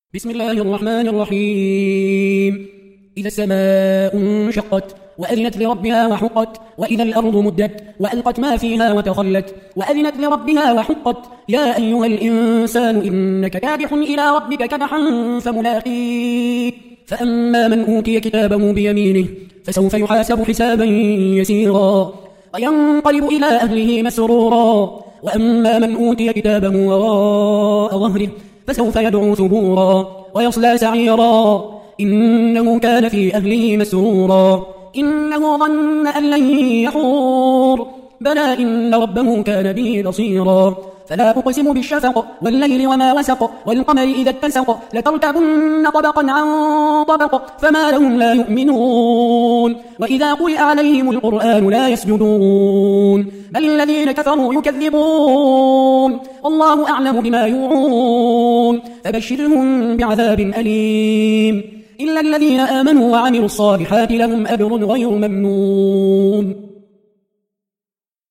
بسم الله الرحمن الرحيم. إذا السماء انشقت وأذنت لربها وحقت، وإذا الأرض مدت وألقت ما فيها وتخلت وأذنت لربها وحقت. يا أيها الإنسان إنك كادح إلى ربك كدحا فملاقيه. فأما من أوتي كتابه بيمينه فسوف يحاسب حسابا يسيرا وينقلب إلى أهله مسرورا. وأما من أوتي كتابه وراء ظهره فسوف يدعو ثبورا ويصلى سعيرا. إنه كان في أهله مسرورا. إنه ظن أن لن يحور. بلى إن ربه كان به بصيرا. فلا أقسم بالشفق والليل وما وسق والقمر إذا اتسق لتركبن طبقا عن طبق فما لهم لا يؤمنون. وإذا قرئ عليهم القرآن لا يسجدون بل الذين كفروا يكذبون. والله أعلم بما يوعون فبشرهم بعذاب أليم. إلا الذين آمنوا وعملوا الصالحات لهم أجر غير ممنون.